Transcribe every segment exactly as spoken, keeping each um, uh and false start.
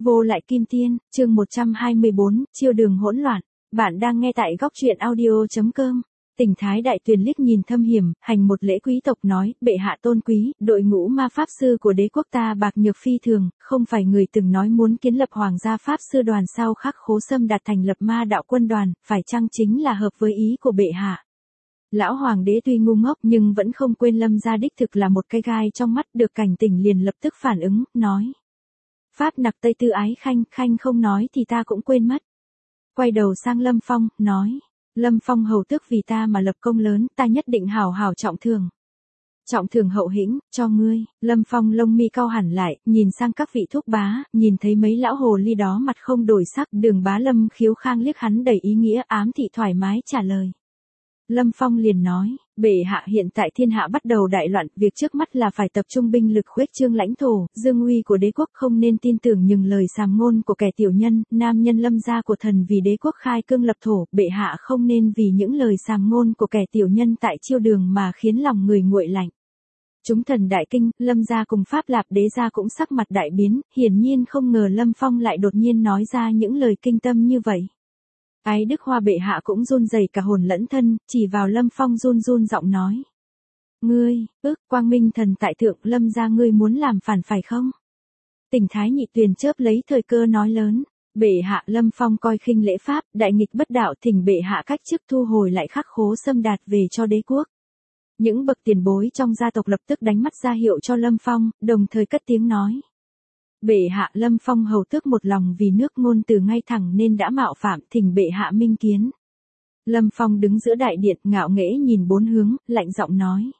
Vô lại kim tiên, chương một trăm hai mươi bốn, chiêu đường hỗn loạn. Bạn đang nghe tại góc truyện audio chấm com. Tỉnh Thái Đại Tuyền liếc nhìn Thâm Hiểm, hành một lễ quý tộc nói, bệ hạ tôn quý, đội ngũ ma pháp sư của đế quốc ta bạc nhược phi thường, không phải người từng nói muốn kiến lập hoàng gia pháp sư đoàn sau khắc khố xâm đạt thành lập ma đạo quân đoàn, phải chăng chính là hợp với ý của bệ hạ. Lão hoàng đế tuy ngu ngốc nhưng vẫn không quên Lâm gia đích thực là một cái gai trong mắt, được cảnh tỉnh liền lập tức phản ứng, nói. Pháp nặc Tây Tư ái khanh, khanh không nói thì ta cũng quên mất. Quay đầu sang Lâm Phong, nói. Lâm Phong hầu tước vì ta mà lập công lớn, ta nhất định hào hào trọng thưởng. Trọng thưởng hậu hĩnh, cho ngươi. Lâm Phong lông mi cau hẳn lại, nhìn sang các vị thúc bá, nhìn thấy mấy lão hồ ly đó mặt không đổi sắc, Đường bá Lâm Khiếu Khang liếc hắn đầy ý nghĩa, ám thị thoải mái trả lời. Lâm Phong liền nói, bệ hạ hiện tại thiên hạ bắt đầu đại loạn, việc trước mắt là phải tập trung binh lực khuếch trương lãnh thổ, dương uy của đế quốc, không nên tin tưởng những lời sàm ngôn của kẻ tiểu nhân, nam nhân Lâm gia của thần vì đế quốc khai cương lập thổ, bệ hạ không nên vì những lời sàm ngôn của kẻ tiểu nhân tại chiêu đường mà khiến lòng người nguội lạnh. Chúng thần đại kinh, Lâm gia cùng Pháp Lạp đế gia cũng sắc mặt đại biến, hiển nhiên không ngờ Lâm Phong lại đột nhiên nói ra những lời kinh tâm như vậy. Ái Đức Hoa bệ hạ cũng run rẩy cả hồn lẫn thân, chỉ vào Lâm Phong run run giọng nói. Ngươi, ước quang minh thần tại thượng, Lâm gia ngươi muốn làm phản phải không? Tỉnh Thái Nhị Tuyền chớp lấy thời cơ nói lớn. Bệ hạ Lâm Phong coi khinh lễ pháp, đại nghịch bất đạo, thỉnh bệ hạ cách chức thu hồi lại khắc khố xâm đạt về cho đế quốc. Những bậc tiền bối trong gia tộc lập tức đánh mắt ra hiệu cho Lâm Phong, đồng thời cất tiếng nói. Bệ hạ Lâm Phong hầu tước một lòng vì nước ngôn từ ngay thẳng nên đã mạo phạm, thỉnh bệ hạ minh kiến. Lâm Phong đứng giữa đại điện ngạo nghễ nhìn bốn hướng, lạnh giọng nói.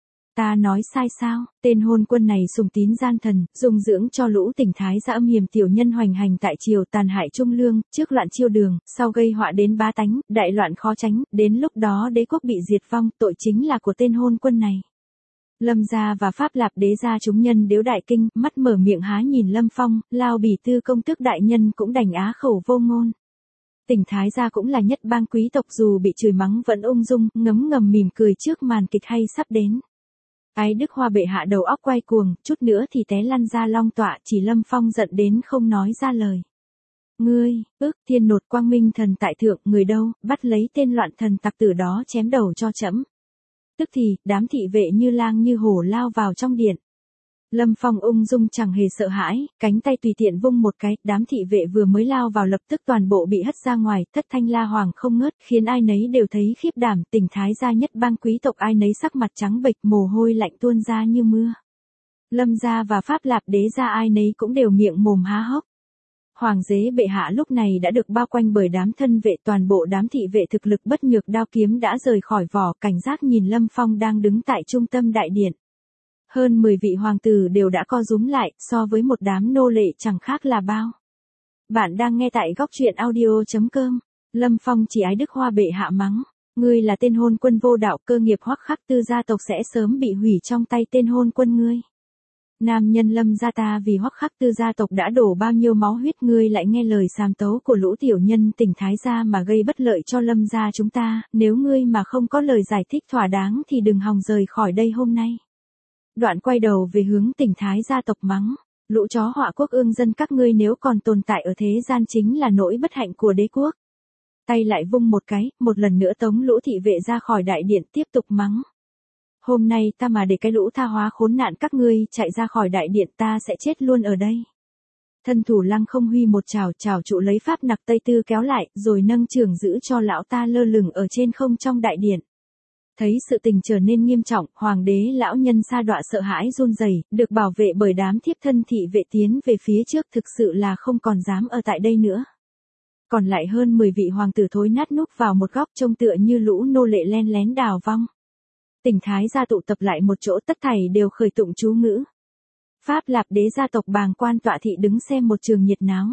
Ta nói sai sao, tên hôn quân này sùng tín gian thần, dung dưỡng cho lũ Tỉnh Thái gia âm hiểm tiểu nhân hoành hành tại triều, tàn hại trung lương, trước loạn chiêu đường, sau gây họa đến bá tánh, đại loạn khó tránh, đến lúc đó đế quốc bị diệt vong, tội chính là của tên hôn quân này. Lâm gia và Pháp Lạp đế gia chúng nhân điếu đại kinh, mắt mở miệng há nhìn Lâm Phong, Lao Bỉ Tư công tước đại nhân cũng đành á khẩu vô ngôn. Tỉnh Thái gia cũng là nhất bang quý tộc, dù bị chửi mắng vẫn ung dung, ngấm ngầm mỉm cười trước màn kịch hay sắp đến. Ái Đức Hoa bệ hạ đầu óc quay cuồng, chút nữa thì té lăn ra long tọa, chỉ Lâm Phong giận đến không nói ra lời. Ngươi, ước thiên nột quang minh thần tại thượng, người đâu, bắt lấy tên loạn thần tặc tử đó chém đầu cho trẫm. Tức thì, đám thị vệ như lang như hổ lao vào trong điện. Lâm Phong ung dung chẳng hề sợ hãi, cánh tay tùy tiện vung một cái, đám thị vệ vừa mới lao vào lập tức toàn bộ bị hất ra ngoài, thất thanh la hoàng không ngớt, khiến ai nấy đều thấy khiếp đảm. Tỉnh Thái gia nhất bang quý tộc ai nấy sắc mặt trắng bệch, mồ hôi lạnh tuôn ra như mưa. Lâm gia và Pháp Lạp đế gia ai nấy cũng đều miệng mồm há hốc. Hoàng đế bệ hạ lúc này đã được bao quanh bởi đám thân vệ, toàn bộ đám thị vệ thực lực bất nhược, đao kiếm đã rời khỏi vỏ, cảnh giác nhìn Lâm Phong đang đứng tại trung tâm đại điện. Hơn mười vị hoàng tử đều đã co rúm lại, so với một đám nô lệ chẳng khác là bao. Bạn đang nghe tại góc truyện audio chấm com. Lâm Phong chỉ Ái Đức Hoa bệ hạ mắng. Ngươi là tên hôn quân vô đạo, cơ nghiệp Hoắc Khắc Tư gia tộc sẽ sớm bị hủy trong tay tên hôn quân ngươi. Nam nhân Lâm gia ta vì Hoắc Khắc Tư gia tộc đã đổ bao nhiêu máu huyết, ngươi lại nghe lời sàm tấu của lũ tiểu nhân Tỉnh Thái gia mà gây bất lợi cho Lâm gia chúng ta, nếu ngươi mà không có lời giải thích thỏa đáng thì đừng hòng rời khỏi đây hôm nay. Đoạn quay đầu về hướng Tỉnh Thái gia tộc mắng, lũ chó họa quốc ương dân các ngươi nếu còn tồn tại ở thế gian chính là nỗi bất hạnh của đế quốc. Tay lại vung một cái, một lần nữa tống lũ thị vệ ra khỏi đại điện, tiếp tục mắng. Hôm nay ta mà để cái lũ tha hóa khốn nạn các ngươi chạy ra khỏi đại điện, ta sẽ chết luôn ở đây. Thân thủ Lăng Không Huy một chảo chảo trụ lấy Pháp nặc Tây Tư kéo lại, rồi nâng trường giữ cho lão ta lơ lửng ở trên không trong đại điện. Thấy sự tình trở nên nghiêm trọng, hoàng đế lão nhân sa đọa sợ hãi run rẩy, được bảo vệ bởi đám thiếp thân thị vệ tiến về phía trước, thực sự là không còn dám ở tại đây nữa. Còn lại hơn mười vị hoàng tử thối nát núp vào một góc trông tựa như lũ nô lệ len lén đào vong. Tỉnh Thái gia tụ tập lại một chỗ, tất thảy đều khởi tụng chú ngữ. Pháp Lạp đế gia tộc bàng quan tọa thị đứng xem một trường nhiệt náo.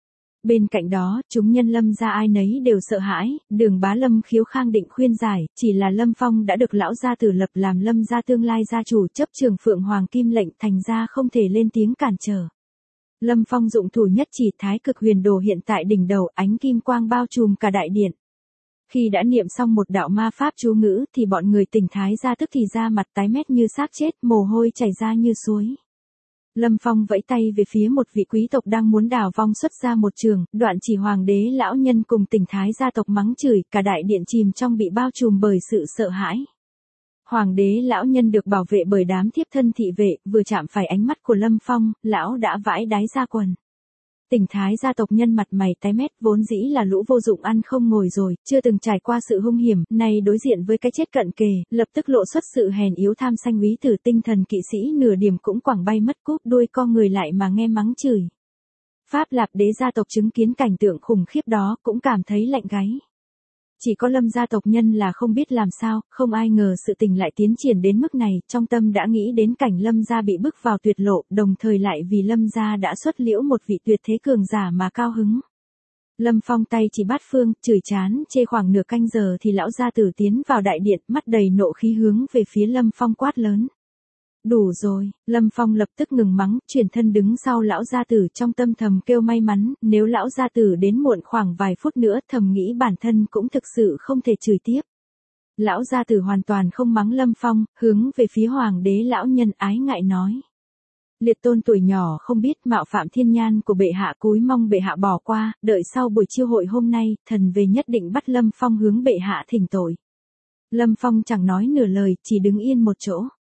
Bên cạnh đó, chúng nhân Lâm gia ai nấy đều sợ hãi, Đường bá Lâm Khiếu Khang định khuyên giải, chỉ là Lâm Phong đã được lão gia tử lập làm Lâm gia tương lai gia chủ, chấp trường Phượng Hoàng Kim lệnh, thành ra không thể lên tiếng cản trở. Lâm Phong dụng thủ nhất chỉ, Thái Cực Huyền Đồ hiện tại đỉnh đầu, ánh kim quang bao trùm cả đại điện. Khi đã niệm xong một đạo ma pháp chú ngữ thì bọn người Tỉnh Thái gia tức thì ra mặt tái mét như xác chết, mồ hôi chảy ra như suối. Lâm Phong vẫy tay về phía một vị quý tộc đang muốn đào vong xuất ra một trường, đoạn chỉ hoàng đế lão nhân cùng Tỉnh Thái gia tộc mắng chửi, cả đại điện chìm trong bị bao trùm bởi sự sợ hãi. Hoàng đế lão nhân được bảo vệ bởi đám thiếp thân thị vệ, vừa chạm phải ánh mắt của Lâm Phong, lão đã vãi đáy ra quần. Tỉnh Thái gia tộc nhân mặt mày tái mét, vốn dĩ là lũ vô dụng ăn không ngồi rồi, chưa từng trải qua sự hung hiểm, nay đối diện với cái chết cận kề, lập tức lộ xuất sự hèn yếu tham sanh úy tử, tinh thần kỵ sĩ nửa điểm cũng quẳng bay mất, cúp đuôi co người lại mà nghe mắng chửi. Pháp Lạp Đế gia tộc chứng kiến cảnh tượng khủng khiếp đó cũng cảm thấy lạnh gáy. Chỉ có Lâm gia tộc nhân là không biết làm sao, không ai ngờ sự tình lại tiến triển đến mức này, trong tâm đã nghĩ đến cảnh Lâm gia bị bức vào tuyệt lộ, đồng thời lại vì Lâm gia đã xuất liễu một vị tuyệt thế cường giả mà cao hứng. Lâm Phong tay chỉ bát phương, chửi chán, chê khoảng nửa canh giờ thì lão gia tử tiến vào đại điện, mắt đầy nộ khí hướng về phía Lâm Phong quát lớn. Đủ rồi, Lâm Phong lập tức ngừng mắng, chuyển thân đứng sau lão gia tử, trong tâm thầm kêu may mắn, nếu lão gia tử đến muộn khoảng vài phút nữa, thầm nghĩ bản thân cũng thực sự không thể chửi tiếp. Lão gia tử hoàn toàn không mắng Lâm Phong, hướng về phía hoàng đế lão nhân ái ngại nói. Liệt tôn tuổi nhỏ không biết mạo phạm thiên nhan của bệ hạ, cúi mong bệ hạ bỏ qua, đợi sau buổi chiêu hội hôm nay, thần về nhất định bắt Lâm Phong hướng bệ hạ thỉnh tội. Lâm Phong chẳng nói nửa lời, chỉ đứng yên một chỗ.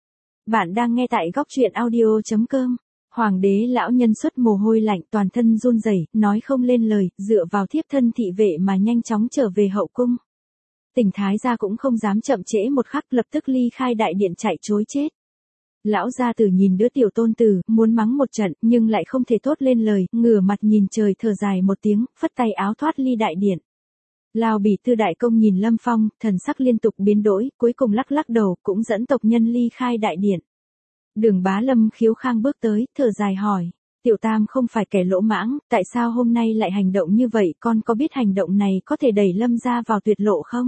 Bạn đang nghe tại góc truyện audio chấm com. Hoàng đế lão nhân xuất mồ hôi lạnh, toàn thân run rẩy, nói không lên lời, dựa vào thiếp thân thị vệ mà nhanh chóng trở về hậu cung. Tỉnh Thái gia cũng không dám chậm trễ một khắc, lập tức ly khai đại điện chạy trối chết. Lão gia tử nhìn đứa tiểu tôn tử, muốn mắng một trận, nhưng lại không thể thốt lên lời, ngửa mặt nhìn trời thở dài một tiếng, phất tay áo thoát ly đại điện. Lao Bỉ Tư đại công nhìn Lâm Phong, thần sắc liên tục biến đổi, cuối cùng lắc lắc đầu, cũng dẫn tộc nhân ly khai đại điện. Đường Bá Lâm Khiếu Khang bước tới, thở dài hỏi, tiểu tam không phải kẻ lỗ mãng, tại sao hôm nay lại hành động như vậy, con có biết hành động này có thể đẩy Lâm gia vào tuyệt lộ không?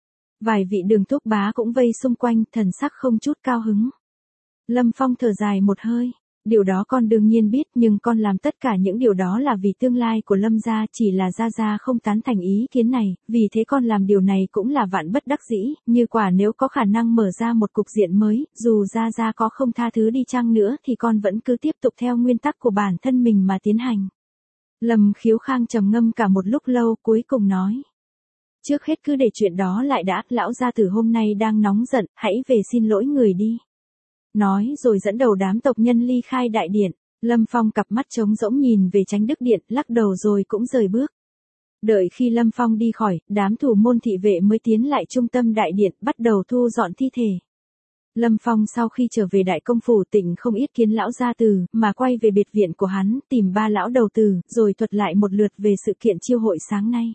Vài vị Đường thúc bá cũng vây xung quanh, thần sắc không chút cao hứng. Lâm Phong thở dài một hơi. Điều đó con đương nhiên biết, nhưng con làm tất cả những điều đó là vì tương lai của Lâm gia, chỉ là gia gia không tán thành ý kiến này, vì thế con làm điều này cũng là vạn bất đắc dĩ, như quả nếu có khả năng mở ra một cục diện mới, dù gia gia có không tha thứ đi chăng nữa thì con vẫn cứ tiếp tục theo nguyên tắc của bản thân mình mà tiến hành. Lâm Khiếu Khang trầm ngâm cả một lúc lâu, cuối cùng nói. Trước hết cứ để chuyện đó lại đã, lão gia tử hôm nay đang nóng giận, hãy về xin lỗi người đi. Nói rồi dẫn đầu đám tộc nhân ly khai đại điện. Lâm Phong cặp mắt trống rỗng nhìn về Chánh Đức Điện, lắc đầu rồi cũng rời bước. Đợi khi Lâm Phong đi khỏi, đám thủ môn thị vệ mới tiến lại trung tâm đại điện, bắt đầu thu dọn thi thể. Lâm Phong sau khi trở về đại công phủ tỉnh không ít kiến lão gia tử, mà quay về biệt viện của hắn, tìm ba lão đầu tử, rồi thuật lại một lượt về sự kiện chiêu hội sáng nay.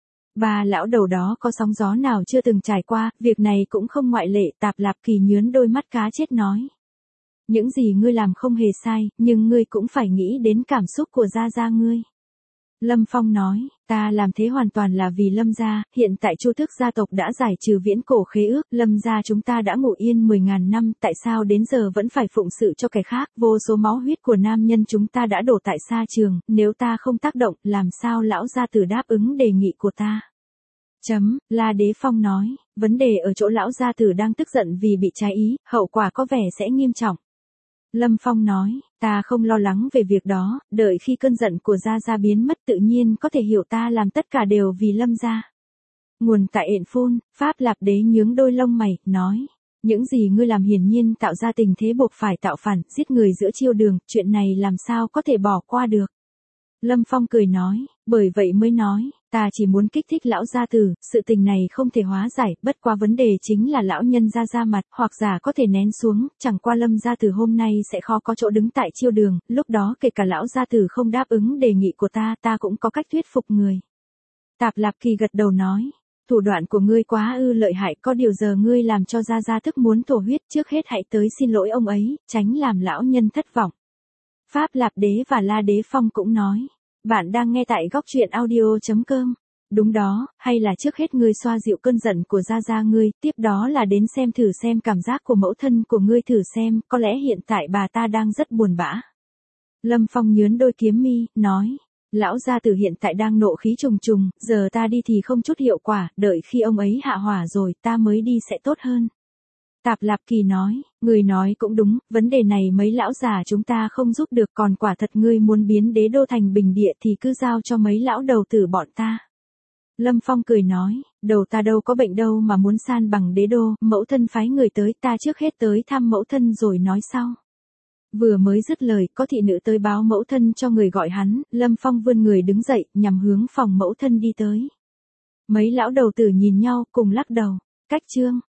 Ba lão đầu đó có sóng gió nào chưa từng trải qua, việc này cũng không ngoại lệ. Tạp Lạp Kỳ nhướn đôi mắt cá chết nói. Những gì ngươi làm không hề sai, nhưng ngươi cũng phải nghĩ đến cảm xúc của gia gia ngươi. Lâm Phong nói, ta làm thế hoàn toàn là vì Lâm gia, hiện tại Chu tước gia tộc đã giải trừ viễn cổ khế ước, Lâm gia chúng ta đã ngủ yên mười ngàn năm, tại sao đến giờ vẫn phải phụng sự cho kẻ khác, vô số máu huyết của nam nhân chúng ta đã đổ tại sa trường, nếu ta không tác động, làm sao lão gia tử đáp ứng đề nghị của ta? Chấm, La Đế Phong nói, vấn đề ở chỗ lão gia tử đang tức giận vì bị trái ý, hậu quả có vẻ sẽ nghiêm trọng. Lâm Phong nói, ta không lo lắng về việc đó, đợi khi cơn giận của gia gia biến mất tự nhiên có thể hiểu ta làm tất cả đều vì Lâm gia. Nguồn tại Ện Phun, Pháp Lạp Đế nhướng đôi lông mày, nói, những gì ngươi làm hiển nhiên tạo ra tình thế buộc phải tạo phản, giết người giữa chiêu đường, chuyện này làm sao có thể bỏ qua được. Lâm Phong cười nói, bởi vậy mới nói, ta chỉ muốn kích thích lão gia tử, sự tình này không thể hóa giải, bất qua vấn đề chính là lão nhân gia ra mặt, hoặc giả có thể nén xuống, chẳng qua Lâm gia tử hôm nay sẽ khó có chỗ đứng tại chiêu đường, lúc đó kể cả lão gia tử không đáp ứng đề nghị của ta, ta cũng có cách thuyết phục người. Tạp Lạp Kỳ gật đầu nói, thủ đoạn của ngươi quá ư lợi hại, có điều giờ ngươi làm cho gia gia thức muốn thổ huyết, trước hết hãy tới xin lỗi ông ấy, tránh làm lão nhân thất vọng. Pháp Lạp Đế và La Đế Phong cũng nói, bạn đang nghe tại góc truyện audio chấm com. Đúng đó, hay là trước hết ngươi xoa dịu cơn giận của gia gia ngươi, tiếp đó là đến xem thử xem cảm giác của mẫu thân của ngươi thử xem, có lẽ hiện tại bà ta đang rất buồn bã. Lâm Phong nhướn đôi kiếm mi, nói, lão gia tử hiện tại đang nộ khí trùng trùng, giờ ta đi thì không chút hiệu quả, đợi khi ông ấy hạ hỏa rồi ta mới đi sẽ tốt hơn. Tạp Lạp Kỳ nói, người nói cũng đúng, vấn đề này mấy lão già chúng ta không giúp được, còn quả thật ngươi muốn biến đế đô thành bình địa thì cứ giao cho mấy lão đầu tử bọn ta. Lâm Phong cười nói, đầu ta đâu có bệnh đâu mà muốn san bằng đế đô, mẫu thân phái người tới, ta trước hết tới thăm mẫu thân rồi nói sau. Vừa mới dứt lời, có thị nữ tới báo mẫu thân cho người gọi hắn, Lâm Phong vươn người đứng dậy, nhằm hướng phòng mẫu thân đi tới. Mấy lão đầu tử nhìn nhau, cùng lắc đầu, cách chương.